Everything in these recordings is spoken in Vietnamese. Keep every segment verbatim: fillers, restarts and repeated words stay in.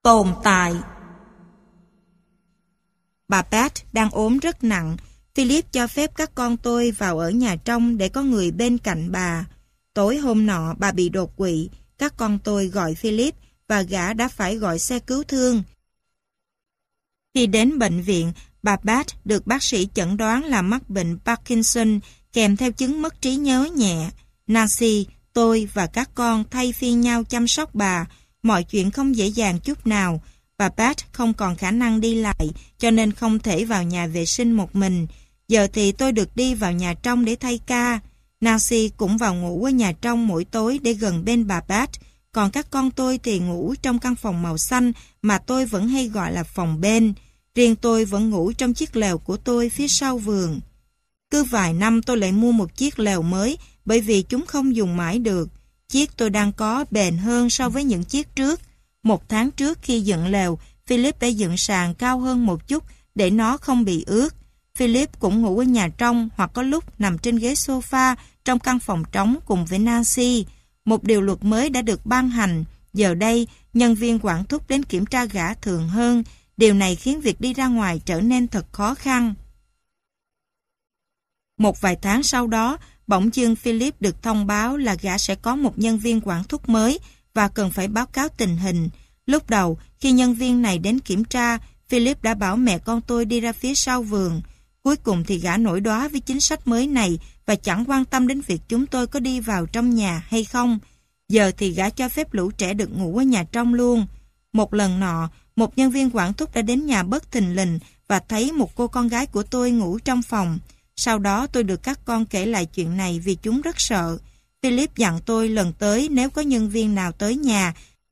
Tồn tại. Bà Pat đang ốm rất nặng. Philip cho phép các con tôi vào ở nhà trong để có người bên cạnh bà. Tối hôm nọ bà bị đột quỵ. Các con tôi gọi Philip và gã đã phải gọi xe cứu thương. Khi đến bệnh viện, bà Pat được bác sĩ chẩn đoán là mắc bệnh Parkinson kèm theo chứng mất trí nhớ nhẹ. Nancy, tôi và các con thay phiên nhau chăm sóc bà. Mọi chuyện không dễ dàng chút nào. Bà Pat không còn khả năng đi lại, cho nên không thể vào nhà vệ sinh một mình. Giờ thì tôi được đi vào nhà trong để thay ca. Nancy cũng vào ngủ ở nhà trong mỗi tối để gần bên bà Pat. Còn các con tôi thì ngủ trong căn phòng màu xanh mà tôi vẫn hay gọi là phòng bên. Riêng tôi vẫn ngủ trong chiếc lều của tôi phía sau vườn. Cứ vài năm tôi lại mua một chiếc lều mới bởi vì chúng không dùng mãi được. Chiếc tôi đang có bền hơn so với những chiếc trước. Một tháng trước khi dựng lều, Philip đã dựng sàn cao hơn một chút để nó không bị ướt. Philip cũng ngủ ở nhà trong hoặc có lúc nằm trên ghế sofa trong căn phòng trống cùng với Nancy. Một điều luật mới đã được ban hành. Giờ đây, nhân viên quản thúc đến kiểm tra gã thường hơn. Điều này khiến việc đi ra ngoài trở nên thật khó khăn. Một vài tháng sau đó, bỗng dưng Philip được thông báo là gã sẽ có một nhân viên quản thúc mới và cần phải báo cáo tình hình. Lúc đầu, khi nhân viên này đến kiểm tra, Philip đã bảo mẹ con tôi đi ra phía sau vườn. Cuối cùng thì gã nổi đoá với chính sách mới này và chẳng quan tâm đến việc chúng tôi có đi vào trong nhà hay không. Giờ thì gã cho phép lũ trẻ được ngủ ở nhà trong luôn. Một lần nọ, một nhân viên quản thúc đã đến nhà bất thình lình và thấy một cô con gái của tôi ngủ trong phòng. Sau đó tôi được các con kể lại chuyện này vì chúng rất sợ. Philip dặn tôi lần tới nếu có nhân viên nào tới nhà,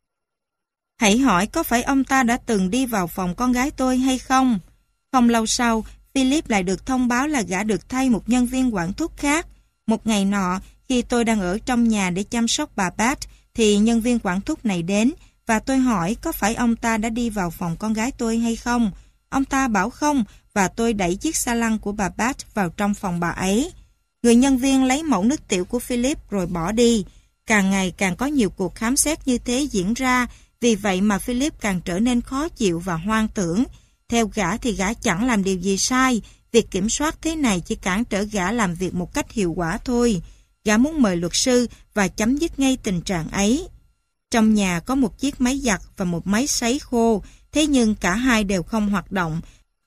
hãy hỏi có phải ông ta đã từng đi vào phòng con gái tôi hay không. Không lâu sau, Philip lại được thông báo là gã được thay một nhân viên quản thúc khác. Một ngày nọ, khi tôi đang ở trong nhà để chăm sóc bà Pat, thì nhân viên quản thúc này đến và tôi hỏi có phải ông ta đã đi vào phòng con gái tôi hay không. Ông ta bảo không và tôi đẩy chiếc xa lăn của bà Pat vào trong phòng bà ấy. Người nhân viên lấy mẫu nước tiểu của Philip rồi bỏ đi. Càng ngày càng có nhiều cuộc khám xét như thế diễn ra, vì vậy mà Philip càng trở nên khó chịu và hoang tưởng. Theo gã thì gã chẳng làm điều gì sai, việc kiểm soát thế này chỉ cản trở gã làm việc một cách hiệu quả thôi. Gã muốn mời luật sư và chấm dứt ngay tình trạng ấy. Trong nhà có một chiếc máy giặt và một máy sấy khô, thế nhưng cả hai đều không hoạt động.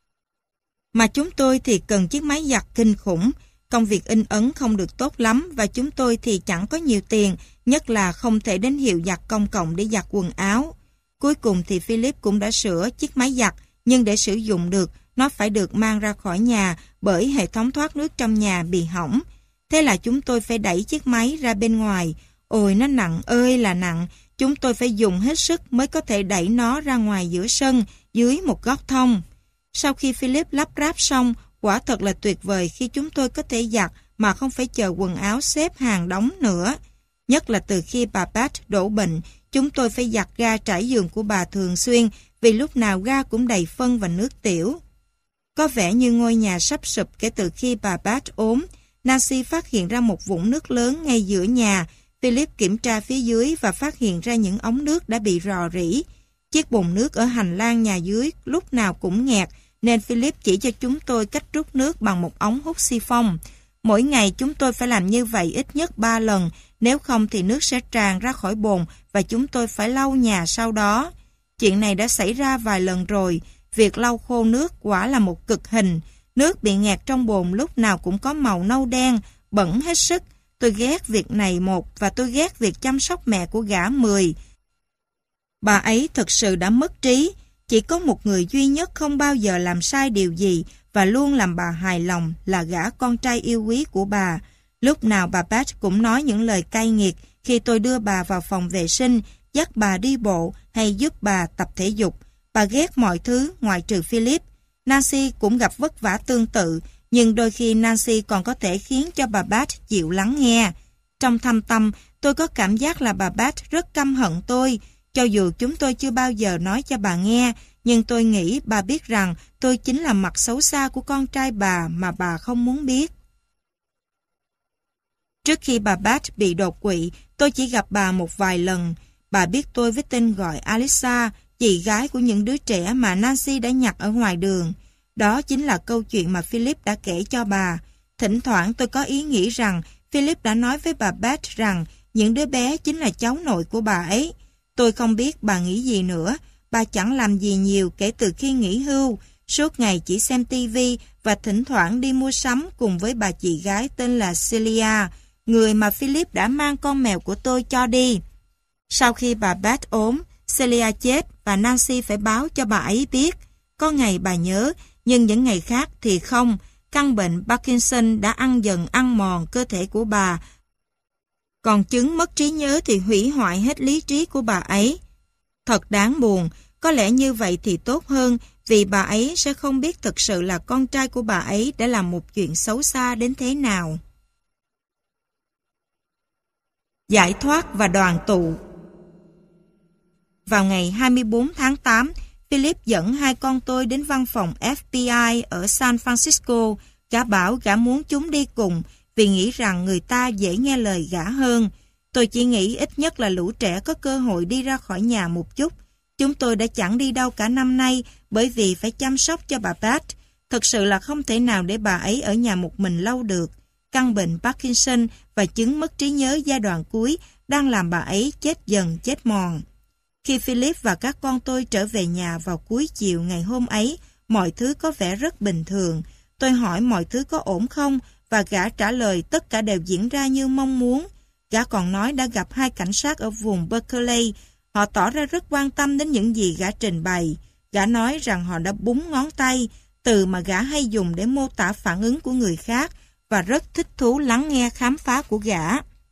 Mà chúng tôi thì cần chiếc máy giặt kinh khủng. Công việc in ấn không được tốt lắm và chúng tôi thì chẳng có nhiều tiền, nhất là không thể đến hiệu giặt công cộng để giặt quần áo. Cuối cùng thì Philip cũng đã sửa chiếc máy giặt, nhưng để sử dụng được, nó phải được mang ra khỏi nhà bởi hệ thống thoát nước trong nhà bị hỏng. Thế là chúng tôi phải đẩy chiếc máy ra bên ngoài. Ôi nó nặng ơi là nặng, chúng tôi phải dùng hết sức mới có thể đẩy nó ra ngoài giữa sân, dưới một góc thông. Sau khi Philip lắp ráp xong, quả thật là tuyệt vời khi chúng tôi có thể giặt mà không phải chờ quần áo xếp hàng đóng nữa. Nhất là từ khi bà Pat đổ bệnh, chúng tôi phải giặt ga trải giường của bà thường xuyên vì lúc nào ga cũng đầy phân và nước tiểu. Có vẻ như ngôi nhà sắp sụp kể từ khi bà Pat ốm. Nancy phát hiện ra một vũng nước lớn ngay giữa nhà. Philip kiểm tra phía dưới và phát hiện ra những ống nước đã bị rò rỉ. Chiếc bồn nước ở hành lang nhà dưới lúc nào cũng nghẹt, nên Philip chỉ cho chúng tôi cách rút nước bằng một ống hút xi phông. Mỗi ngày chúng tôi phải làm như vậy ít nhất ba lần, nếu không thì nước sẽ tràn ra khỏi bồn và chúng tôi phải lau nhà sau đó. Chuyện này đã xảy ra vài lần rồi. Việc lau khô nước quả là một cực hình. Nước bị nghẹt trong bồn lúc nào cũng có màu nâu đen, bẩn hết sức. Tôi ghét việc này một và tôi ghét việc chăm sóc mẹ của gã mười. Bà ấy thực sự đã mất trí. Chỉ có một người duy nhất không bao giờ làm sai điều gì và luôn làm bà hài lòng là gã con trai yêu quý của bà. Lúc nào bà Pat cũng nói những lời cay nghiệt khi tôi đưa bà vào phòng vệ sinh, dắt bà đi bộ hay giúp bà tập thể dục. Bà ghét mọi thứ ngoại trừ Philip. Nancy cũng gặp vất vả tương tự, nhưng đôi khi Nancy còn có thể khiến cho bà Pat chịu lắng nghe. Trong thâm tâm, tôi có cảm giác là bà Pat rất căm hận tôi. Cho dù chúng tôi chưa bao giờ nói cho bà nghe, nhưng tôi nghĩ bà biết rằng tôi chính là mặt xấu xa của con trai bà mà bà không muốn biết. Trước khi bà Pat bị đột quỵ, tôi chỉ gặp bà một vài lần. Bà biết tôi với tên gọi Alisa, chị gái của những đứa trẻ mà Nancy đã nhặt ở ngoài đường. Đó chính là câu chuyện mà Philip đã kể cho bà. Thỉnh thoảng tôi có ý nghĩ rằng Philip đã nói với bà Beth rằng những đứa bé chính là cháu nội của bà ấy. Tôi không biết bà nghĩ gì nữa. Bà chẳng làm gì nhiều kể từ khi nghỉ hưu, suốt ngày chỉ xem tivi và thỉnh thoảng đi mua sắm cùng với bà chị gái tên là Celia, người mà Philip đã mang con mèo của tôi cho đi. Sau khi bà Beth ốm, Celia chết và Nancy phải báo cho bà ấy biết. Có ngày bà nhớ, nhưng những ngày khác thì không. Căn bệnh Parkinson đã ăn dần ăn mòn cơ thể của bà. Còn chứng mất trí nhớ thì hủy hoại hết lý trí của bà ấy. Thật đáng buồn, có lẽ như vậy thì tốt hơn vì bà ấy sẽ không biết thực sự là con trai của bà ấy đã làm một chuyện xấu xa đến thế nào. Giải thoát và đoàn tụ. Vào ngày hai mươi bốn tháng tám, Philip dẫn hai con tôi đến văn phòng F B I ở San Francisco. Gã bảo gã muốn chúng đi cùng vì nghĩ rằng người ta dễ nghe lời gã hơn. Tôi chỉ nghĩ ít nhất là lũ trẻ có cơ hội đi ra khỏi nhà một chút. Chúng tôi đã chẳng đi đâu cả năm nay bởi vì phải chăm sóc cho bà Beth. Thật sự là không thể nào để bà ấy ở nhà một mình lâu được. Căn bệnh Parkinson và chứng mất trí nhớ giai đoạn cuối đang làm bà ấy chết dần chết mòn. Khi Philip và các con tôi trở về nhà vào cuối chiều ngày hôm ấy, mọi thứ có vẻ rất bình thường. Tôi hỏi mọi thứ có ổn không và gã trả lời tất cả đều diễn ra như mong muốn. Gã còn nói đã gặp hai cảnh sát ở vùng Berkeley. Họ tỏ ra rất quan tâm đến những gì gã trình bày. Gã nói rằng họ đã búng ngón tay, từ mà gã hay dùng để mô tả phản ứng của người khác và rất thích thú lắng nghe khám phá của gã.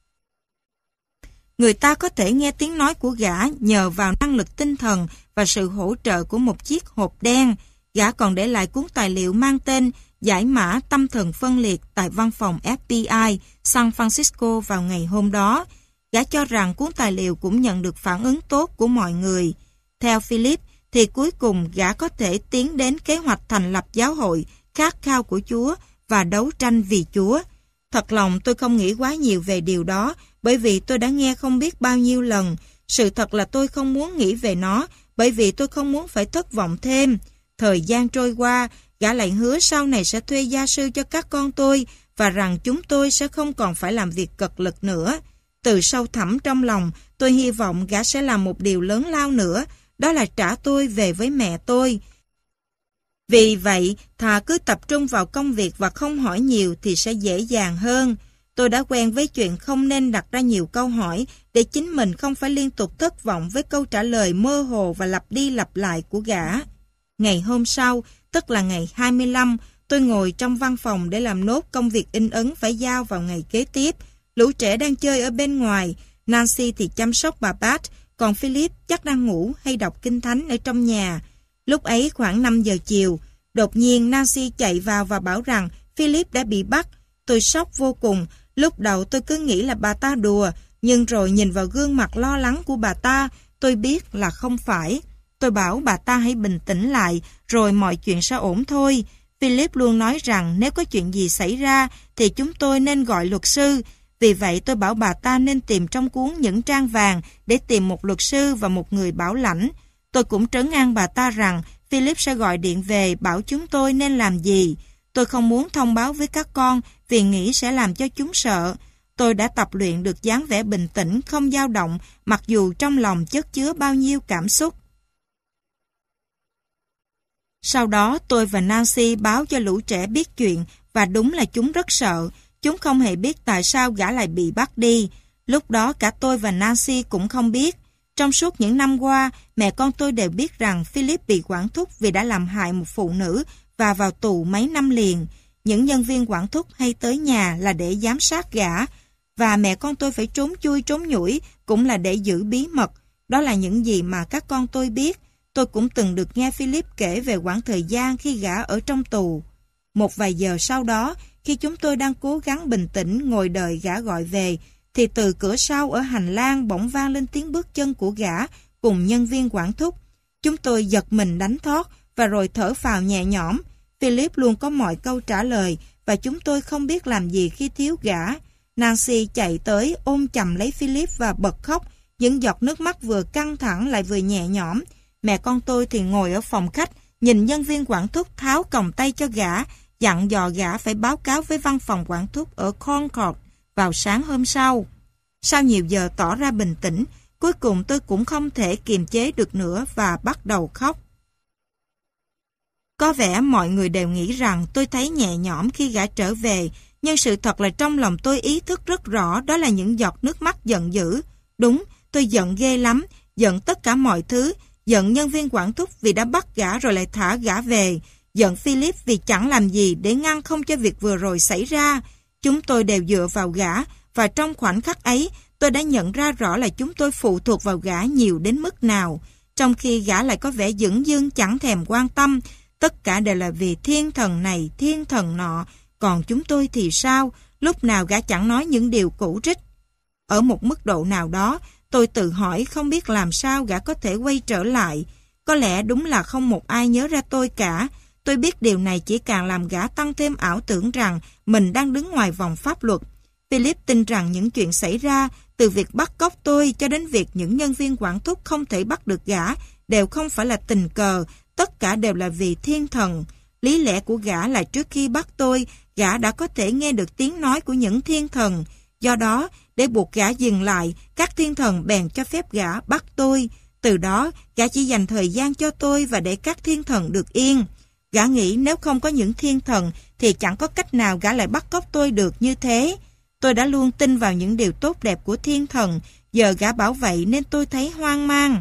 Người ta có thể nghe tiếng nói của gã nhờ vào năng lực tinh thần và sự hỗ trợ của một chiếc hộp đen. Gã còn để lại cuốn tài liệu mang tên Giải mã tâm thần phân liệt tại văn phòng F B I San Francisco vào ngày hôm đó. Gã cho rằng cuốn tài liệu cũng nhận được phản ứng tốt của mọi người. Theo Philip, thì cuối cùng gã có thể tiến đến kế hoạch thành lập giáo hội khát khao của Chúa và đấu tranh vì Chúa. Thật lòng tôi không nghĩ quá nhiều về điều đó, bởi vì tôi đã nghe không biết bao nhiêu lần. Sự thật là tôi không muốn nghĩ về nó, bởi vì tôi không muốn phải thất vọng thêm. Thời gian trôi qua, gã lại hứa sau này sẽ thuê gia sư cho các con tôi, và rằng chúng tôi sẽ không còn phải làm việc cật lực nữa. Từ sâu thẳm trong lòng, tôi hy vọng gã sẽ làm một điều lớn lao nữa, đó là trả tôi về với mẹ tôi. Vì vậy, thà cứ tập trung vào công việc và không hỏi nhiều thì sẽ dễ dàng hơn. Tôi đã quen với chuyện không nên đặt ra nhiều câu hỏi để chính mình không phải liên tục thất vọng với câu trả lời mơ hồ và lặp đi lặp lại của gã. Ngày hôm sau, tức là ngày hai mươi lăm, tôi ngồi trong văn phòng để làm nốt công việc in ấn phải giao vào ngày kế tiếp. Lũ trẻ đang chơi ở bên ngoài, Nancy thì chăm sóc bà Beth, còn Philip chắc đang ngủ hay đọc kinh thánh ở trong nhà. Lúc ấy khoảng năm giờ chiều, đột nhiên Nancy chạy vào và bảo rằng Philip đã bị bắt. Tôi sốc vô cùng, lúc đầu tôi cứ nghĩ là bà ta đùa, nhưng rồi nhìn vào gương mặt lo lắng của bà ta, tôi biết là không phải. Tôi bảo bà ta hãy bình tĩnh lại, rồi mọi chuyện sẽ ổn thôi. Philip luôn nói rằng nếu có chuyện gì xảy ra thì chúng tôi nên gọi luật sư. Vì vậy tôi bảo bà ta nên tìm trong cuốn những trang vàng để tìm một luật sư và một người bảo lãnh. Tôi cũng trấn an bà ta rằng Philip sẽ gọi điện về bảo chúng tôi nên làm gì. Tôi không muốn thông báo với các con vì nghĩ sẽ làm cho chúng sợ. Tôi đã tập luyện được dáng vẻ bình tĩnh, không dao động, mặc dù trong lòng chất chứa bao nhiêu cảm xúc. Sau đó tôi và Nancy báo cho lũ trẻ biết chuyện và đúng là chúng rất sợ. Chúng không hề biết tại sao gã lại bị bắt đi. Lúc đó cả tôi và Nancy cũng không biết. Trong suốt những năm qua, mẹ con tôi đều biết rằng Philip bị quản thúc vì đã làm hại một phụ nữ và vào tù mấy năm liền. Những nhân viên quản thúc hay tới nhà là để giám sát gã, và mẹ con tôi phải trốn chui trốn nhủi cũng là để giữ bí mật. Đó là những gì mà các con tôi biết. Tôi cũng từng được nghe Philip kể về quãng thời gian khi gã ở trong tù. Một vài giờ sau đó, khi chúng tôi đang cố gắng bình tĩnh ngồi đợi gã gọi về, thì từ cửa sau ở hành lang bỗng vang lên tiếng bước chân của gã cùng nhân viên quản thúc. Chúng tôi giật mình đánh thót và rồi thở phào nhẹ nhõm. Philip luôn có mọi câu trả lời và chúng tôi không biết làm gì khi thiếu gã. Nancy chạy tới ôm chầm lấy Philip và bật khóc, những giọt nước mắt vừa căng thẳng lại vừa nhẹ nhõm. Mẹ con tôi thì ngồi ở phòng khách, nhìn nhân viên quản thúc tháo còng tay cho gã, dặn dò gã phải báo cáo với văn phòng quản thúc ở Concord vào sáng hôm sau. Sau nhiều giờ tỏ ra bình tĩnh, cuối cùng tôi cũng không thể kiềm chế được nữa và bắt đầu khóc. Có vẻ mọi người đều nghĩ rằng tôi thấy nhẹ nhõm khi gã trở về, nhưng sự thật là trong lòng tôi ý thức rất rõ đó là những giọt nước mắt giận dữ. Đúng, tôi giận ghê lắm, giận tất cả mọi thứ, giận nhân viên quản thúc vì đã bắt gã rồi lại thả gã về, giận Philip vì chẳng làm gì để ngăn không cho việc vừa rồi xảy ra. Chúng tôi đều dựa vào gã, và trong khoảnh khắc ấy, tôi đã nhận ra rõ là chúng tôi phụ thuộc vào gã nhiều đến mức nào, trong khi gã lại có vẻ dửng dưng chẳng thèm quan tâm. Tất cả đều là vì thiên thần này, thiên thần nọ, còn chúng tôi thì sao? Lúc nào gã chẳng nói những điều cũ rích. Ở một mức độ nào đó, tôi tự hỏi không biết làm sao gã có thể quay trở lại. Có lẽ đúng là không một ai nhớ ra tôi cả. Tôi biết điều này chỉ càng làm gã tăng thêm ảo tưởng rằng mình đang đứng ngoài vòng pháp luật. Philip tin rằng những chuyện xảy ra, từ việc bắt cóc tôi cho đến việc những nhân viên quản thúc không thể bắt được gã, đều không phải là tình cờ, tất cả đều là vì thiên thần. Lý lẽ của gã là trước khi bắt tôi, gã đã có thể nghe được tiếng nói của những thiên thần. Do đó, để buộc gã dừng lại, các thiên thần bèn cho phép gã bắt tôi. Từ đó, gã chỉ dành thời gian cho tôi và để các thiên thần được yên. Gã nghĩ nếu không có những thiên thần thì chẳng có cách nào gã lại bắt cóc tôi được như thế. Tôi đã luôn tin vào những điều tốt đẹp của thiên thần, giờ gã bảo vậy nên tôi thấy hoang mang.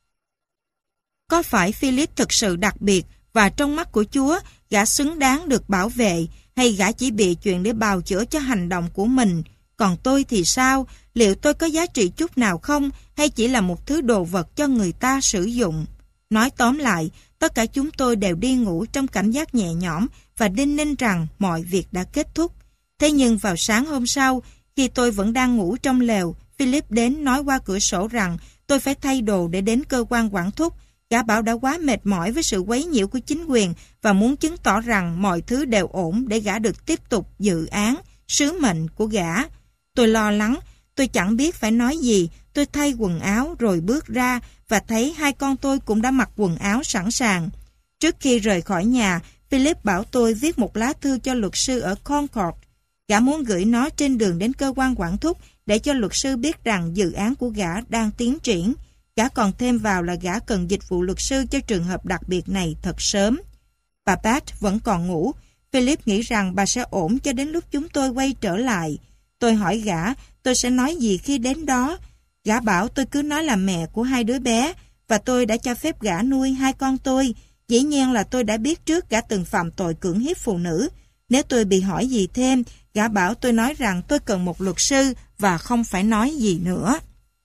Có phải Philip thực sự đặc biệt và trong mắt của Chúa gã xứng đáng được bảo vệ, hay gã chỉ bị chuyện để bào chữa cho hành động của mình? Còn tôi thì sao? Liệu tôi có giá trị chút nào không, hay chỉ là một thứ đồ vật cho người ta sử dụng? Nói tóm lại, tất cả chúng tôi đều đi ngủ trong cảm giác nhẹ nhõm và đinh ninh rằng mọi việc đã kết thúc. Thế nhưng vào sáng hôm sau, khi tôi vẫn đang ngủ trong lều, Philip đến nói qua cửa sổ rằng tôi phải thay đồ để đến cơ quan quản thúc. Gã bảo đã quá mệt mỏi với sự quấy nhiễu của chính quyền và muốn chứng tỏ rằng mọi thứ đều ổn để gã được tiếp tục dự án, sứ mệnh của gã. Tôi lo lắng, tôi chẳng biết phải nói gì. Tôi thay quần áo rồi bước ra và thấy hai con tôi cũng đã mặc quần áo sẵn sàng. Trước khi rời khỏi nhà, Philip bảo tôi viết một lá thư cho luật sư ở Concord. Gã muốn gửi nó trên đường đến cơ quan quản thúc để cho luật sư biết rằng dự án của gã đang tiến triển. Gã còn thêm vào là gã cần dịch vụ luật sư cho trường hợp đặc biệt này thật sớm. Bà Pat vẫn còn ngủ. Philip nghĩ rằng bà sẽ ổn cho đến lúc chúng tôi quay trở lại. Tôi hỏi gã tôi sẽ nói gì khi đến đó. Gã bảo tôi cứ nói là mẹ của hai đứa bé và tôi đã cho phép gã nuôi hai con tôi. Dĩ nhiên là tôi đã biết trước gã từng phạm tội cưỡng hiếp phụ nữ. Nếu tôi bị hỏi gì thêm, gã bảo tôi nói rằng tôi cần một luật sư và không phải nói gì nữa.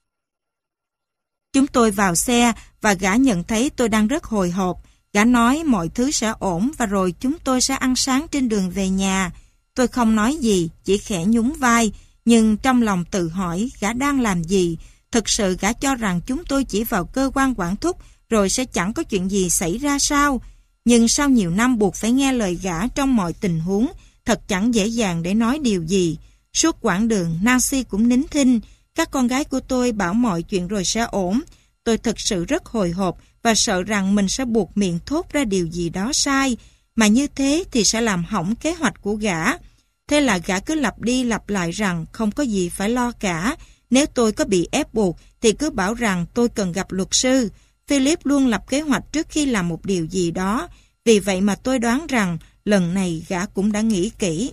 Chúng tôi vào xe và gã nhận thấy tôi đang rất hồi hộp. Gã nói mọi thứ sẽ ổn và rồi chúng tôi sẽ ăn sáng trên đường về nhà. Tôi không nói gì, chỉ khẽ nhún vai, nhưng trong lòng tự hỏi gã đang làm gì. Thực sự gã cho rằng chúng tôi chỉ vào cơ quan quản thúc rồi sẽ chẳng có chuyện gì xảy ra sao? Nhưng sau nhiều năm buộc phải nghe lời gã trong mọi tình huống, thật chẳng dễ dàng để nói điều gì. Suốt quãng đường, Nancy cũng nín thinh. Các con gái của tôi bảo mọi chuyện rồi sẽ ổn. Tôi thực sự rất hồi hộp và sợ rằng mình sẽ buộc miệng thốt ra điều gì đó sai, mà như thế thì sẽ làm hỏng kế hoạch của gã. Thế là gã cứ lặp đi lặp lại rằng không có gì phải lo cả. Nếu tôi có bị ép buộc thì cứ bảo rằng tôi cần gặp luật sư. Philip luôn lập kế hoạch trước khi làm một điều gì đó. Vì vậy mà tôi đoán rằng lần này gã cũng đã nghĩ kỹ.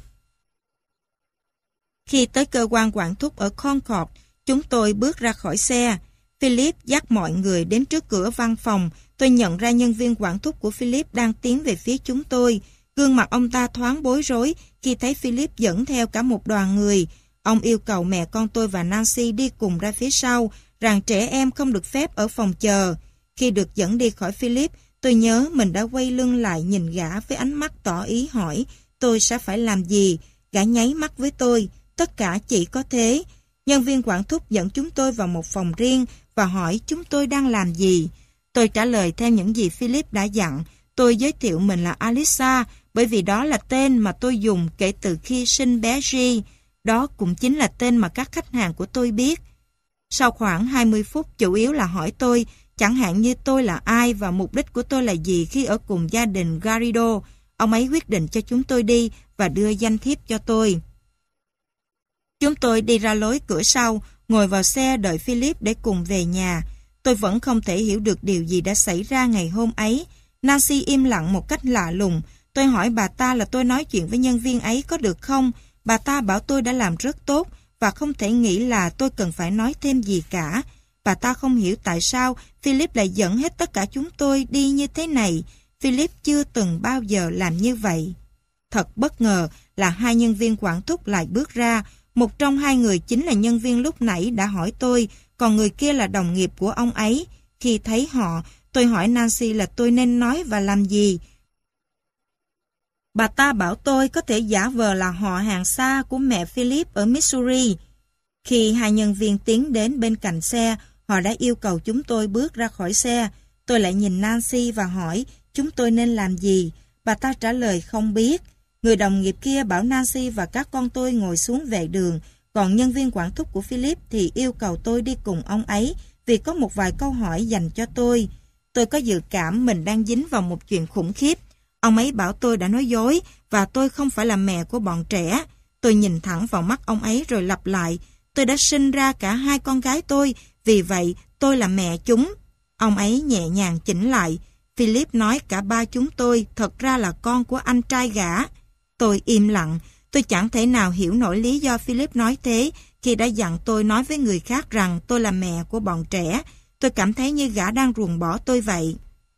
Khi tới cơ quan quản thúc ở Concord, chúng tôi bước ra khỏi xe. Philip dắt mọi người đến trước cửa văn phòng. Tôi nhận ra nhân viên quản thúc của Philip đang tiến về phía chúng tôi. Gương mặt ông ta thoáng bối rối khi thấy Philip dẫn theo cả một đoàn người. Ông yêu cầu mẹ con tôi và Nancy đi cùng ra phía sau, rằng trẻ em không được phép ở phòng chờ. Khi được dẫn đi khỏi Philip, tôi nhớ mình đã quay lưng lại nhìn gã với ánh mắt tỏ ý hỏi tôi sẽ phải làm gì. Gã nháy mắt với tôi, tất cả chỉ có thế. Nhân viên quản thúc dẫn chúng tôi vào một phòng riêng và hỏi chúng tôi đang làm gì. Tôi trả lời theo những gì Philip đã dặn. Tôi giới thiệu mình là Alisa, bởi vì đó là tên mà tôi dùng kể từ khi sinh bé G. Đó cũng chính là tên mà các khách hàng của tôi biết. Sau khoảng hai mươi phút chủ yếu là hỏi tôi Chẳng hạn như tôi là ai và mục đích của tôi là gì khi ở cùng gia đình Garrido. Ông ấy quyết định cho chúng tôi đi và đưa danh thiếp cho tôi. Chúng tôi đi ra lối cửa sau, ngồi vào xe đợi Philip để cùng về nhà. Tôi vẫn không thể hiểu được điều gì đã xảy ra ngày hôm ấy. Nancy im lặng một cách lạ lùng. Tôi hỏi bà ta là tôi nói chuyện với nhân viên ấy có được không? Bà ta bảo tôi đã làm rất tốt và không thể nghĩ là tôi cần phải nói thêm gì cả. Bà ta không hiểu tại sao Philip lại dẫn hết tất cả chúng tôi đi như thế này. Philip chưa từng bao giờ làm như vậy. Thật bất ngờ là hai nhân viên quản thúc lại bước ra. Một trong hai người chính là nhân viên lúc nãy đã hỏi tôi, còn người kia là đồng nghiệp của ông ấy. Khi thấy họ, tôi hỏi Nancy là tôi nên nói và làm gì. Bà ta bảo tôi có thể giả vờ là họ hàng xa của mẹ Philip ở Missouri. Khi hai nhân viên tiến đến bên cạnh xe, họ đã yêu cầu chúng tôi bước ra khỏi xe. Tôi lại nhìn Nancy và hỏi chúng tôi nên làm gì. Bà ta trả lời không biết. Người đồng nghiệp kia bảo Nancy và các con tôi ngồi xuống vệ đường, còn nhân viên quản thúc của Philip thì yêu cầu tôi đi cùng ông ấy vì có một vài câu hỏi dành cho tôi. Tôi có dự cảm mình đang dính vào một chuyện khủng khiếp. Ông ấy bảo tôi đã nói dối và tôi không phải là mẹ của bọn trẻ. Tôi nhìn thẳng vào mắt ông ấy rồi lặp lại, tôi đã sinh ra cả hai con gái tôi, vì vậy tôi là mẹ chúng. Ông ấy nhẹ nhàng chỉnh lại, Philip nói cả ba chúng tôi thật ra là con của anh trai gã. Tôi im lặng, tôi chẳng thể nào hiểu nổi lý do Philip nói thế khi đã dặn tôi nói với người khác rằng tôi là mẹ của bọn trẻ. Tôi cảm thấy như gã đang ruồng bỏ tôi vậy.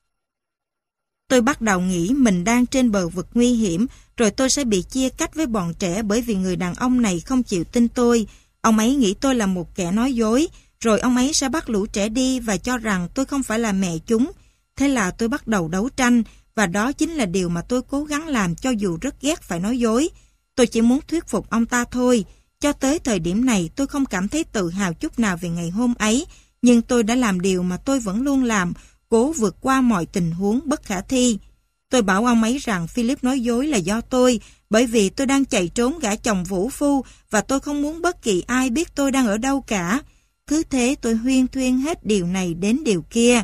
Tôi bắt đầu nghĩ mình đang trên bờ vực nguy hiểm, rồi tôi sẽ bị chia cách với bọn trẻ bởi vì người đàn ông này không chịu tin tôi. Ông ấy nghĩ tôi là một kẻ nói dối, rồi ông ấy sẽ bắt lũ trẻ đi và cho rằng tôi không phải là mẹ chúng. Thế là tôi bắt đầu đấu tranh, và đó chính là điều mà tôi cố gắng làm cho dù rất ghét phải nói dối. Tôi chỉ muốn thuyết phục ông ta thôi. Cho tới thời điểm này tôi không cảm thấy tự hào chút nào về ngày hôm ấy, nhưng tôi đã làm điều mà tôi vẫn luôn làm, cố vượt qua mọi tình huống bất khả thi. Tôi bảo ông ấy rằng Philip nói dối là do tôi, bởi vì tôi đang chạy trốn gã chồng vũ phu và tôi không muốn bất kỳ ai biết tôi đang ở đâu cả. Cứ thế tôi huyên thuyên hết điều này đến điều kia.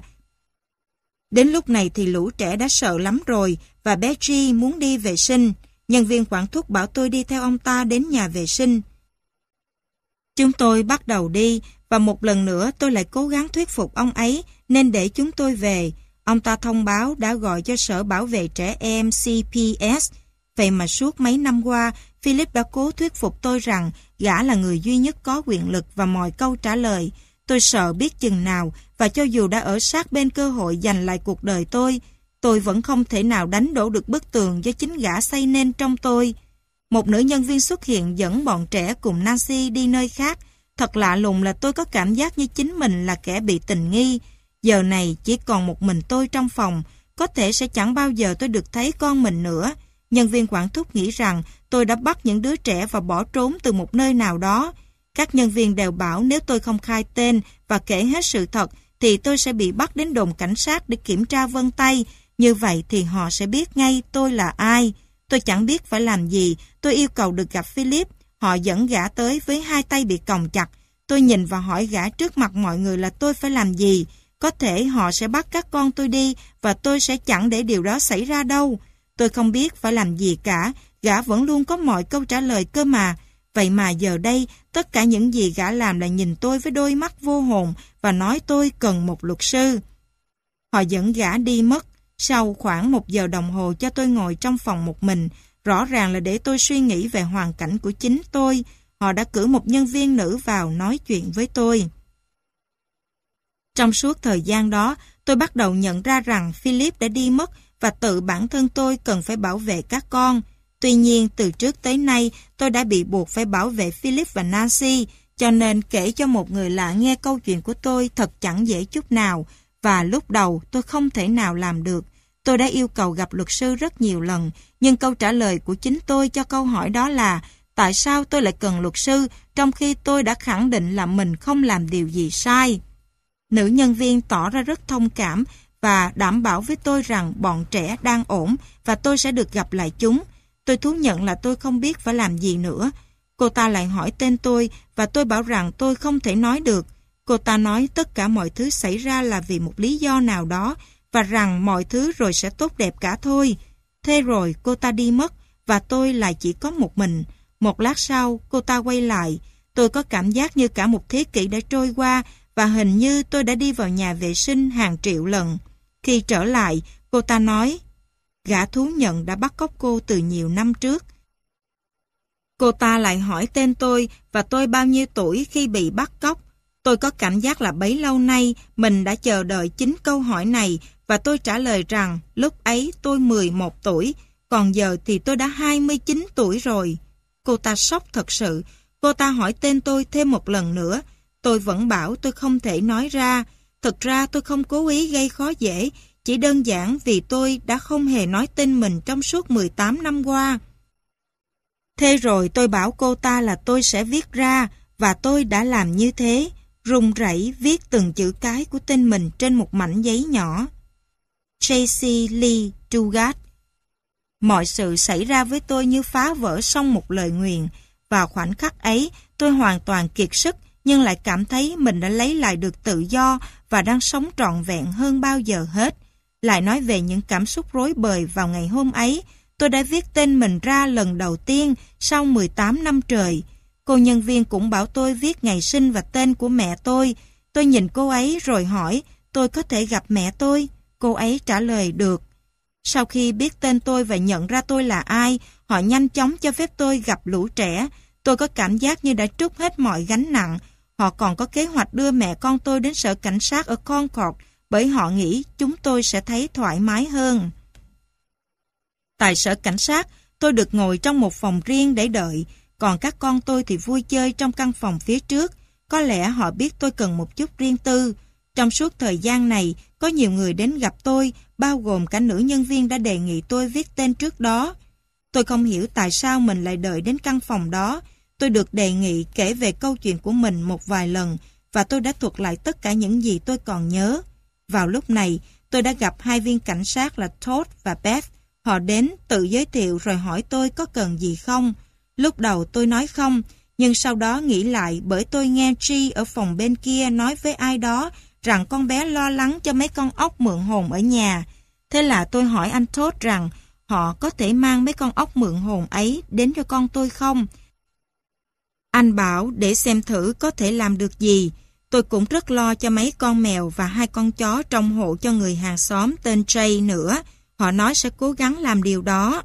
Đến lúc này thì lũ trẻ đã sợ lắm rồi và bé G muốn đi vệ sinh. Nhân viên quản thúc bảo tôi đi theo ông ta đến nhà vệ sinh. Chúng tôi bắt đầu đi và một lần nữa tôi lại cố gắng thuyết phục ông ấy nên để chúng tôi về. Ông ta thông báo đã gọi cho Sở Bảo vệ Trẻ Em C P S. Vậy mà suốt mấy năm qua, Philip đã cố thuyết phục tôi rằng gã là người duy nhất có quyền lực và mọi câu trả lời. Tôi sợ biết chừng nào, và cho dù đã ở sát bên cơ hội giành lại cuộc đời tôi, tôi vẫn không thể nào đánh đổ được bức tường do chính gã xây nên trong tôi. Một nữ nhân viên xuất hiện dẫn bọn trẻ cùng Nancy đi nơi khác. Thật lạ lùng là tôi có cảm giác như chính mình là kẻ bị tình nghi. Giờ này chỉ còn một mình tôi trong phòng, có thể sẽ chẳng bao giờ tôi được thấy con mình nữa. Nhân viên quản thúc nghĩ rằng tôi đã bắt những đứa trẻ và bỏ trốn từ một nơi nào đó. Các nhân viên đều bảo nếu tôi không khai tên và kể hết sự thật thì tôi sẽ bị bắt đến đồn cảnh sát để kiểm tra vân tay. Như vậy thì họ sẽ biết ngay tôi là ai. Tôi chẳng biết phải làm gì. Tôi yêu cầu được gặp Philip. Họ dẫn gã tới với hai tay bị còng chặt. Tôi nhìn và hỏi gã trước mặt mọi người là tôi phải làm gì. Có thể họ sẽ bắt các con tôi đi và tôi sẽ chẳng để điều đó xảy ra đâu. Tôi không biết phải làm gì cả. Gã vẫn luôn có mọi câu trả lời cơ mà. Vậy mà giờ đây, tất cả những gì gã làm là nhìn tôi với đôi mắt vô hồn và nói tôi cần một luật sư. Họ dẫn gã đi mất. Sau khoảng một giờ đồng hồ cho tôi ngồi trong phòng một mình, rõ ràng là để tôi suy nghĩ về hoàn cảnh của chính tôi. Họ đã cử một nhân viên nữ vào nói chuyện với tôi. Trong suốt thời gian đó, tôi bắt đầu nhận ra rằng Philip đã đi mất và tự bản thân tôi cần phải bảo vệ các con. Tuy nhiên, từ trước tới nay, tôi đã bị buộc phải bảo vệ Philip và Nancy, cho nên kể cho một người lạ nghe câu chuyện của tôi thật chẳng dễ chút nào, và lúc đầu tôi không thể nào làm được. Tôi đã yêu cầu gặp luật sư rất nhiều lần, nhưng câu trả lời của chính tôi cho câu hỏi đó là tại sao tôi lại cần luật sư trong khi tôi đã khẳng định là mình không làm điều gì sai. Nữ nhân viên tỏ ra rất thông cảm và đảm bảo với tôi rằng bọn trẻ đang ổn và tôi sẽ được gặp lại chúng. Tôi thú nhận là tôi không biết phải làm gì nữa. Cô ta lại hỏi tên tôi và tôi bảo rằng tôi không thể nói được. Cô ta nói tất cả mọi thứ xảy ra là vì một lý do nào đó và rằng mọi thứ rồi sẽ tốt đẹp cả thôi. Thế rồi cô ta đi mất và tôi lại chỉ có một mình. Một lát sau cô ta quay lại. Tôi có cảm giác như cả một thế kỷ đã trôi qua và hình như tôi đã đi vào nhà vệ sinh hàng triệu lần. Khi trở lại, cô ta nói gã thú nhận đã bắt cóc cô từ nhiều năm trước. Cô ta lại hỏi tên tôi và tôi bao nhiêu tuổi khi bị bắt cóc. Tôi có cảm giác là bấy lâu nay mình đã chờ đợi chính câu hỏi này và tôi trả lời rằng lúc ấy tôi mười một tuổi, còn giờ thì tôi đã hai mươi chín tuổi rồi. Cô ta sốc thật sự. Cô ta hỏi tên tôi thêm một lần nữa. Tôi vẫn bảo tôi không thể nói ra. Thực ra tôi không cố ý gây khó dễ, chỉ đơn giản vì tôi đã không hề nói tên mình trong suốt mười tám năm qua. Thế rồi tôi bảo cô ta là tôi sẽ viết ra và tôi đã làm như thế, run rẩy viết từng chữ cái của tên mình trên một mảnh giấy nhỏ. Tracy Lee Dugas. Mọi sự xảy ra với tôi như phá vỡ xong một lời nguyền. Vào khoảnh khắc ấy, tôi hoàn toàn kiệt sức nhưng lại cảm thấy mình đã lấy lại được tự do và đang sống trọn vẹn hơn bao giờ hết. Lại nói về những cảm xúc rối bời vào ngày hôm ấy, tôi đã viết tên mình ra lần đầu tiên sau mười tám năm trời. Cô nhân viên cũng bảo tôi viết ngày sinh và tên của mẹ tôi. Tôi nhìn cô ấy rồi hỏi tôi có thể gặp mẹ tôi. Cô ấy trả lời được. Sau khi biết tên tôi và nhận ra tôi là ai, họ nhanh chóng cho phép tôi gặp lũ trẻ. Tôi có cảm giác như đã trút hết mọi gánh nặng. Họ còn có kế hoạch đưa mẹ con tôi đến sở cảnh sát ở Concord bởi họ nghĩ chúng tôi sẽ thấy thoải mái hơn. Tại sở cảnh sát, tôi được ngồi trong một phòng riêng để đợi, còn các con tôi thì vui chơi trong căn phòng phía trước. Có lẽ họ biết tôi cần một chút riêng tư. Trong suốt thời gian này, có nhiều người đến gặp tôi, bao gồm cả nữ nhân viên đã đề nghị tôi viết tên trước đó. Tôi không hiểu tại sao mình lại đợi đến căn phòng đó. Tôi được đề nghị kể về câu chuyện của mình một vài lần và tôi đã thuật lại tất cả những gì tôi còn nhớ. Vào lúc này, tôi đã gặp hai viên cảnh sát là Todd và Beth. Họ đến, tự giới thiệu rồi hỏi tôi có cần gì không. Lúc đầu tôi nói không, nhưng sau đó nghĩ lại bởi tôi nghe G ở phòng bên kia nói với ai đó rằng con bé lo lắng cho mấy con ốc mượn hồn ở nhà. Thế là tôi hỏi anh Todd rằng họ có thể mang mấy con ốc mượn hồn ấy đến cho con tôi không. Anh bảo để xem thử có thể làm được gì. Tôi cũng rất lo cho mấy con mèo và hai con chó trong hộ cho người hàng xóm tên Jay nữa. Họ nói sẽ cố gắng làm điều đó.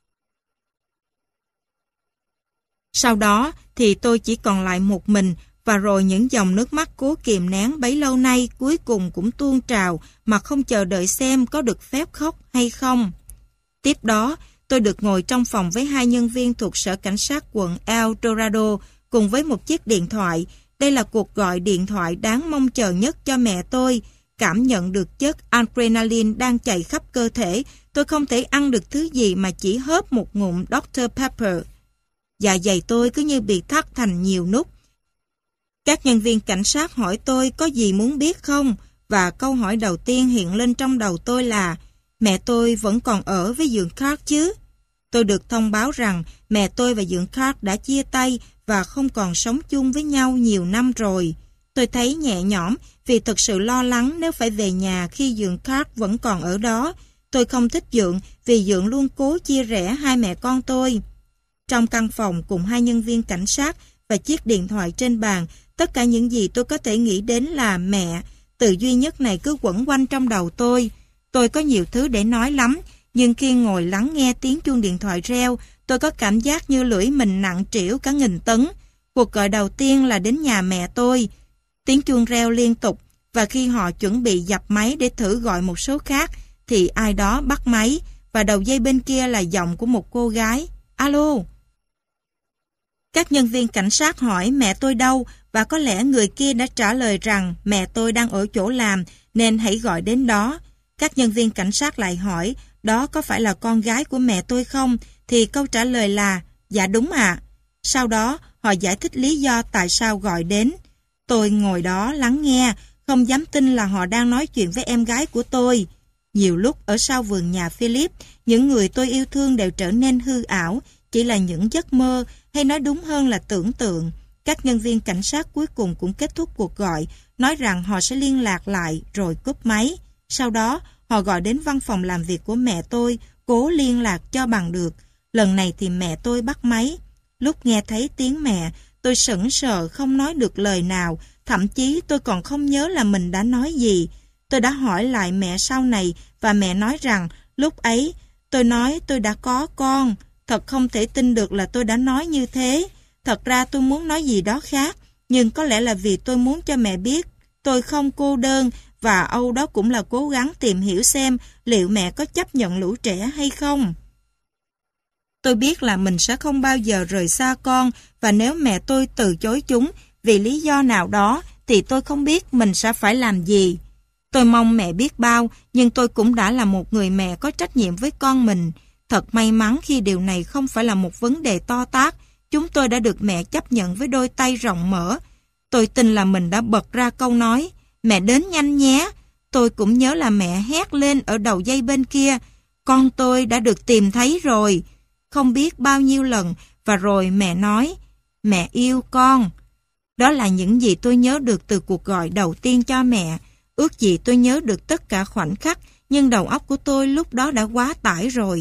Sau đó thì tôi chỉ còn lại một mình và rồi những dòng nước mắt cố kìm nén bấy lâu nay cuối cùng cũng tuôn trào mà không chờ đợi xem có được phép khóc hay không. Tiếp đó, tôi được ngồi trong phòng với hai nhân viên thuộc sở cảnh sát quận El Dorado cùng với một chiếc điện thoại. Đây là cuộc gọi điện thoại đáng mong chờ nhất cho mẹ tôi. Cảm nhận được chất adrenaline đang chạy khắp cơ thể, tôi không thể ăn được thứ gì mà chỉ hớp một ngụm doctor Pepper. Dạ dày tôi cứ như bị thắt thành nhiều nút. Các nhân viên cảnh sát hỏi tôi có gì muốn biết không, và câu hỏi đầu tiên hiện lên trong đầu tôi là mẹ tôi vẫn còn ở với dượng Clark chứ? Tôi được thông báo rằng mẹ tôi và dượng Clark đã chia tay và không còn sống chung với nhau nhiều năm rồi. Tôi thấy nhẹ nhõm vì thật sự lo lắng nếu phải về nhà khi dượng Clark vẫn còn ở đó. Tôi không thích dượng vì dượng luôn cố chia rẽ hai mẹ con tôi. Trong căn phòng cùng hai nhân viên cảnh sát và chiếc điện thoại trên bàn, tất cả những gì tôi có thể nghĩ đến là mẹ. Từ duy nhất này cứ quẩn quanh trong đầu tôi. Tôi có nhiều thứ để nói lắm, nhưng khi ngồi lắng nghe tiếng chuông điện thoại reo, tôi có cảm giác như lưỡi mình nặng trĩu cả nghìn tấn. Cuộc gọi đầu tiên là đến nhà mẹ tôi. Tiếng chuông reo liên tục, và khi họ chuẩn bị dập máy để thử gọi một số khác, thì ai đó bắt máy, và đầu dây bên kia là giọng của một cô gái. Alo! Các nhân viên cảnh sát hỏi mẹ tôi đâu, và có lẽ người kia đã trả lời rằng mẹ tôi đang ở chỗ làm, nên hãy gọi đến đó. Các nhân viên cảnh sát lại hỏi, đó có phải là con gái của mẹ tôi không? Thì câu trả lời là, dạ đúng ạ. Sau đó, họ giải thích lý do tại sao gọi đến. Tôi ngồi đó lắng nghe, không dám tin là họ đang nói chuyện với em gái của tôi. Nhiều lúc ở sau vườn nhà Philip, những người tôi yêu thương đều trở nên hư ảo, chỉ là những giấc mơ, hay nói đúng hơn là tưởng tượng. Các nhân viên cảnh sát cuối cùng cũng kết thúc cuộc gọi, nói rằng họ sẽ liên lạc lại rồi cúp máy. Sau đó, họ gọi đến văn phòng làm việc của mẹ tôi, cố liên lạc cho bằng được. Lần này thì mẹ tôi bắt máy. Lúc nghe thấy tiếng mẹ, tôi sững sờ không nói được lời nào, thậm chí tôi còn không nhớ là mình đã nói gì. Tôi đã hỏi lại mẹ sau này và mẹ nói rằng lúc ấy tôi nói tôi đã có con. Thật không thể tin được là tôi đã nói như thế. Thật ra tôi muốn nói gì đó khác, nhưng có lẽ là vì tôi muốn cho mẹ biết tôi không cô đơn, và Âu đó cũng là cố gắng tìm hiểu xem liệu mẹ có chấp nhận lũ trẻ hay không. Tôi biết là mình sẽ không bao giờ rời xa con, và nếu mẹ tôi từ chối chúng vì lý do nào đó thì tôi không biết mình sẽ phải làm gì. Tôi mong mẹ biết bao, nhưng tôi cũng đã là một người mẹ có trách nhiệm với con mình. Thật may mắn khi điều này không phải là một vấn đề to tát. Chúng tôi đã được mẹ chấp nhận với đôi tay rộng mở. Tôi tin là mình đã bật ra câu nói, mẹ đến nhanh nhé. Tôi cũng nhớ là mẹ hét lên ở đầu dây bên kia, con tôi đã được tìm thấy rồi. Không biết bao nhiêu lần, và rồi mẹ nói, mẹ yêu con. Đó là những gì tôi nhớ được từ cuộc gọi đầu tiên cho mẹ. Ước gì tôi nhớ được tất cả khoảnh khắc, nhưng đầu óc của tôi lúc đó đã quá tải rồi.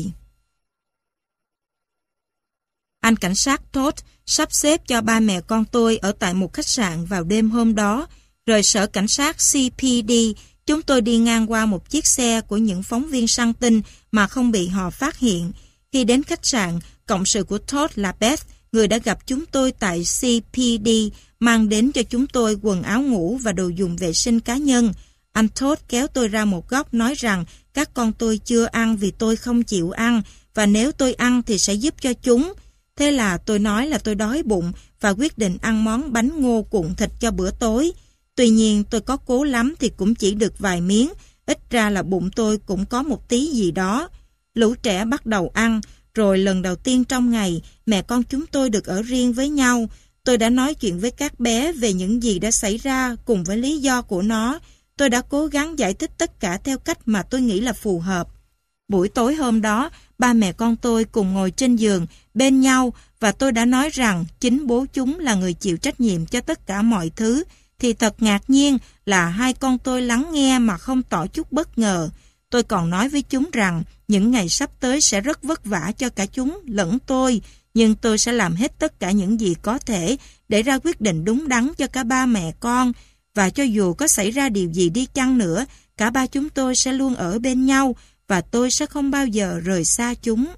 Anh cảnh sát Todd sắp xếp cho ba mẹ con tôi ở tại một khách sạn vào đêm hôm đó. Rời sở cảnh sát C P D, chúng tôi đi ngang qua một chiếc xe của những phóng viên săn tin mà không bị họ phát hiện. Khi đến khách sạn, cộng sự của Todd là Beth, người đã gặp chúng tôi tại C P D, mang đến cho chúng tôi quần áo ngủ và đồ dùng vệ sinh cá nhân. Anh Todd kéo tôi ra một góc nói rằng các con tôi chưa ăn vì tôi không chịu ăn, và nếu tôi ăn thì sẽ giúp cho chúng. Thế là tôi nói là tôi đói bụng và quyết định ăn món bánh ngô cuộn thịt cho bữa tối. Tuy nhiên tôi có cố lắm thì cũng chỉ được vài miếng, ít ra là bụng tôi cũng có một tí gì đó. Lũ trẻ bắt đầu ăn, rồi lần đầu tiên trong ngày, mẹ con chúng tôi được ở riêng với nhau. Tôi đã nói chuyện với các bé về những gì đã xảy ra cùng với lý do của nó. Tôi đã cố gắng giải thích tất cả theo cách mà tôi nghĩ là phù hợp. Buổi tối hôm đó, ba mẹ con tôi cùng ngồi trên giường bên nhau, và tôi đã nói rằng chính bố chúng là người chịu trách nhiệm cho tất cả mọi thứ. Thì thật ngạc nhiên là hai con tôi lắng nghe mà không tỏ chút bất ngờ. Tôi còn nói với chúng rằng những ngày sắp tới sẽ rất vất vả cho cả chúng lẫn tôi, nhưng tôi sẽ làm hết tất cả những gì có thể để ra quyết định đúng đắn cho cả ba mẹ con. Và cho dù có xảy ra điều gì đi chăng nữa, cả ba chúng tôi sẽ luôn ở bên nhau, và tôi sẽ không bao giờ rời xa chúng.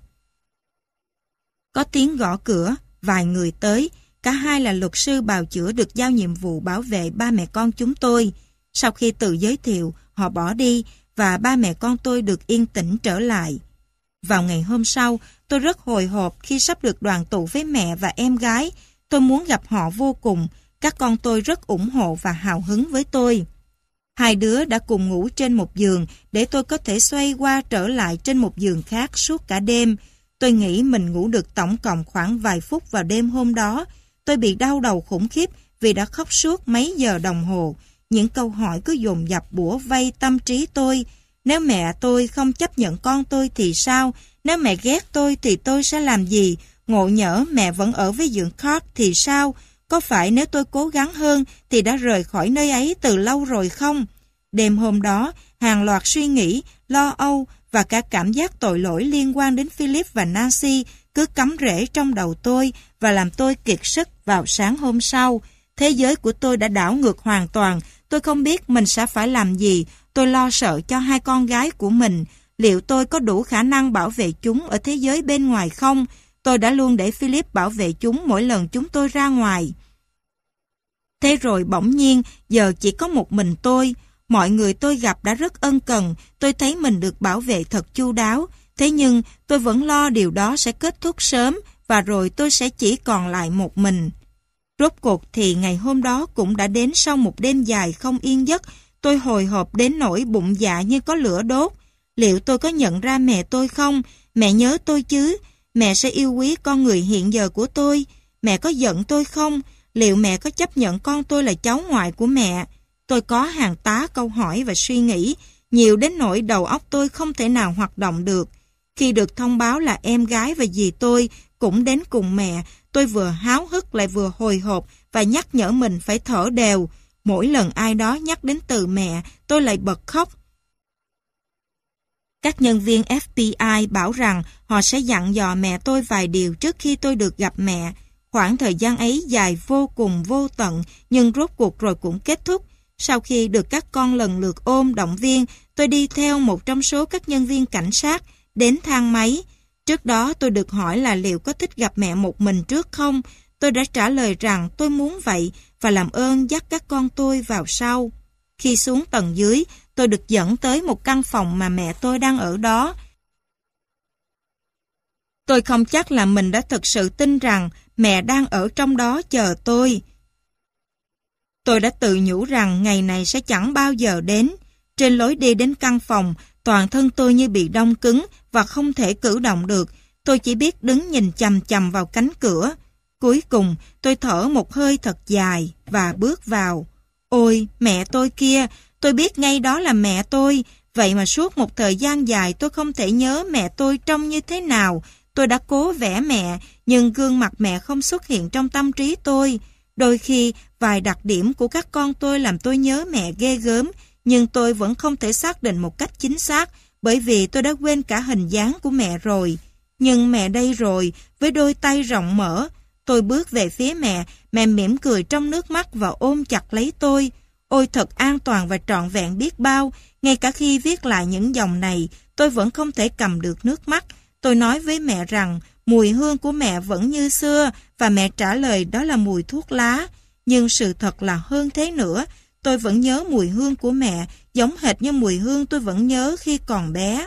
Có tiếng gõ cửa, vài người tới. Cả hai là luật sư bào chữa được giao nhiệm vụ bảo vệ ba mẹ con chúng tôi. Sau khi tự giới thiệu, họ bỏ đi, và ba mẹ con tôi được yên tĩnh trở lại. Vào ngày hôm sau, tôi rất hồi hộp khi sắp được đoàn tụ với mẹ và em gái. Tôi muốn gặp họ vô cùng. Các con tôi rất ủng hộ và hào hứng với tôi. Hai đứa đã cùng ngủ trên một giường để tôi có thể xoay qua trở lại trên một giường khác suốt cả đêm. Tôi nghĩ mình ngủ được tổng cộng khoảng vài phút vào đêm hôm đó. Tôi bị đau đầu khủng khiếp vì đã khóc suốt mấy giờ đồng hồ. Những câu hỏi cứ dồn dập bủa vây tâm trí tôi. Nếu mẹ tôi không chấp nhận con tôi thì sao? Nếu mẹ ghét tôi thì tôi sẽ làm gì? Ngộ nhỡ mẹ vẫn ở với dượng Cort thì sao? Có phải nếu tôi cố gắng hơn thì đã rời khỏi nơi ấy từ lâu rồi không? Đêm hôm đó, hàng loạt suy nghĩ, lo âu và cả cảm giác tội lỗi liên quan đến Philip và Nancy cứ cắm rễ trong đầu tôi và làm tôi kiệt sức vào sáng hôm sau. Thế giới của tôi đã đảo ngược hoàn toàn. Tôi không biết mình sẽ phải làm gì. Tôi lo sợ cho hai con gái của mình. Liệu tôi có đủ khả năng bảo vệ chúng ở thế giới bên ngoài không? Tôi đã luôn để Philip bảo vệ chúng mỗi lần chúng tôi ra ngoài. Thế rồi bỗng nhiên, giờ chỉ có một mình tôi. Mọi người tôi gặp đã rất ân cần. Tôi thấy mình được bảo vệ thật chu đáo. Thế nhưng tôi vẫn lo điều đó sẽ kết thúc sớm, và rồi tôi sẽ chỉ còn lại một mình. Rốt cuộc thì ngày hôm đó cũng đã đến sau một đêm dài không yên giấc. Tôi hồi hộp đến nỗi bụng dạ như có lửa đốt. Liệu tôi có nhận ra mẹ tôi không? Mẹ nhớ tôi chứ? Mẹ sẽ yêu quý con người hiện giờ của tôi. Mẹ có giận tôi không? Liệu mẹ có chấp nhận con tôi là cháu ngoại của mẹ? Tôi có hàng tá câu hỏi và suy nghĩ, nhiều đến nỗi đầu óc tôi không thể nào hoạt động được. Khi được thông báo là em gái và dì tôi cũng đến cùng mẹ, tôi vừa háo hức lại vừa hồi hộp và nhắc nhở mình phải thở đều. Mỗi lần ai đó nhắc đến từ mẹ, tôi lại bật khóc. Các nhân viên ép bê i bảo rằng họ sẽ dặn dò mẹ tôi vài điều trước khi tôi được gặp mẹ. Khoảng thời gian ấy dài vô cùng vô tận, nhưng rốt cuộc rồi cũng kết thúc. Sau khi được các con lần lượt ôm động viên, tôi đi theo một trong số các nhân viên cảnh sát đến thang máy. Trước đó tôi được hỏi là liệu có thích gặp mẹ một mình trước không? Tôi đã trả lời rằng tôi muốn vậy và làm ơn dắt các con tôi vào sau. Khi xuống tầng dưới, tôi được dẫn tới một căn phòng mà mẹ tôi đang ở đó. Tôi không chắc là mình đã thực sự tin rằng mẹ đang ở trong đó chờ tôi. Tôi đã tự nhủ rằng ngày này sẽ chẳng bao giờ đến. Trên lối đi đến căn phòng, toàn thân tôi như bị đông cứng và không thể cử động được. Tôi chỉ biết đứng nhìn chằm chằm vào cánh cửa. Cuối cùng, tôi thở một hơi thật dài và bước vào. Ôi, mẹ tôi kia, tôi biết ngay đó là mẹ tôi. Vậy mà suốt một thời gian dài tôi không thể nhớ mẹ tôi trông như thế nào. Tôi đã cố vẽ mẹ, nhưng gương mặt mẹ không xuất hiện trong tâm trí tôi. Đôi khi, vài đặc điểm của các con tôi làm tôi nhớ mẹ ghê gớm, nhưng tôi vẫn không thể xác định một cách chính xác, bởi vì tôi đã quên cả hình dáng của mẹ rồi. Nhưng mẹ đây rồi, với đôi tay rộng mở. Tôi bước về phía mẹ, mẹ mỉm cười trong nước mắt và ôm chặt lấy tôi. Ôi thật an toàn và trọn vẹn biết bao, ngay cả khi viết lại những dòng này, tôi vẫn không thể cầm được nước mắt. Tôi nói với mẹ rằng mùi hương của mẹ vẫn như xưa và mẹ trả lời đó là mùi thuốc lá. Nhưng sự thật là hơn thế nữa, tôi vẫn nhớ mùi hương của mẹ giống hệt như mùi hương tôi vẫn nhớ khi còn bé.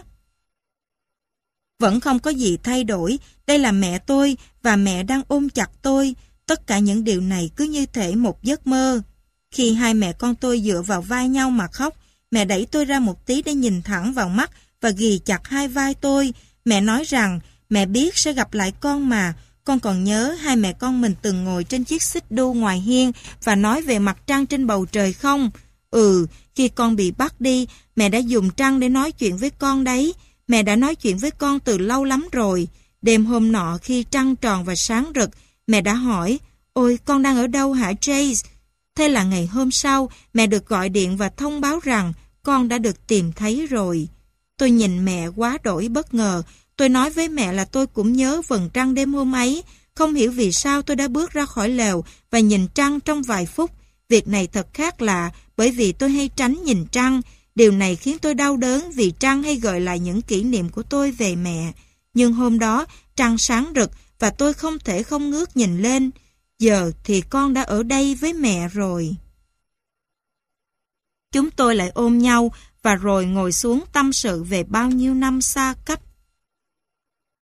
Vẫn không có gì thay đổi, đây là mẹ tôi và mẹ đang ôm chặt tôi. Tất cả những điều này cứ như thể một giấc mơ. Khi hai mẹ con tôi dựa vào vai nhau mà khóc, mẹ đẩy tôi ra một tí để nhìn thẳng vào mắt và ghì chặt hai vai tôi. Mẹ nói rằng, mẹ biết sẽ gặp lại con mà. Con còn nhớ hai mẹ con mình từng ngồi trên chiếc xích đu ngoài hiên và nói về mặt trăng trên bầu trời không? Ừ, khi con bị bắt đi, mẹ đã dùng trăng để nói chuyện với con đấy. Mẹ đã nói chuyện với con từ lâu lắm rồi. Đêm hôm nọ khi trăng tròn và sáng rực, mẹ đã hỏi, ôi con đang ở đâu hả Chase? Thế là ngày hôm sau, mẹ được gọi điện và thông báo rằng con đã được tìm thấy rồi. Tôi nhìn mẹ quá đổi bất ngờ. Tôi nói với mẹ là tôi cũng nhớ vầng trăng đêm hôm ấy. Không hiểu vì sao tôi đã bước ra khỏi lều và nhìn trăng trong vài phút. Việc này thật khác lạ bởi vì tôi hay tránh nhìn trăng. Điều này khiến tôi đau đớn vì trăng hay gợi lại những kỷ niệm của tôi về mẹ. Nhưng hôm đó, trăng sáng rực và tôi không thể không ngước nhìn lên. Giờ thì con đã ở đây với mẹ rồi. Chúng tôi lại ôm nhau và rồi ngồi xuống tâm sự về bao nhiêu năm xa cách.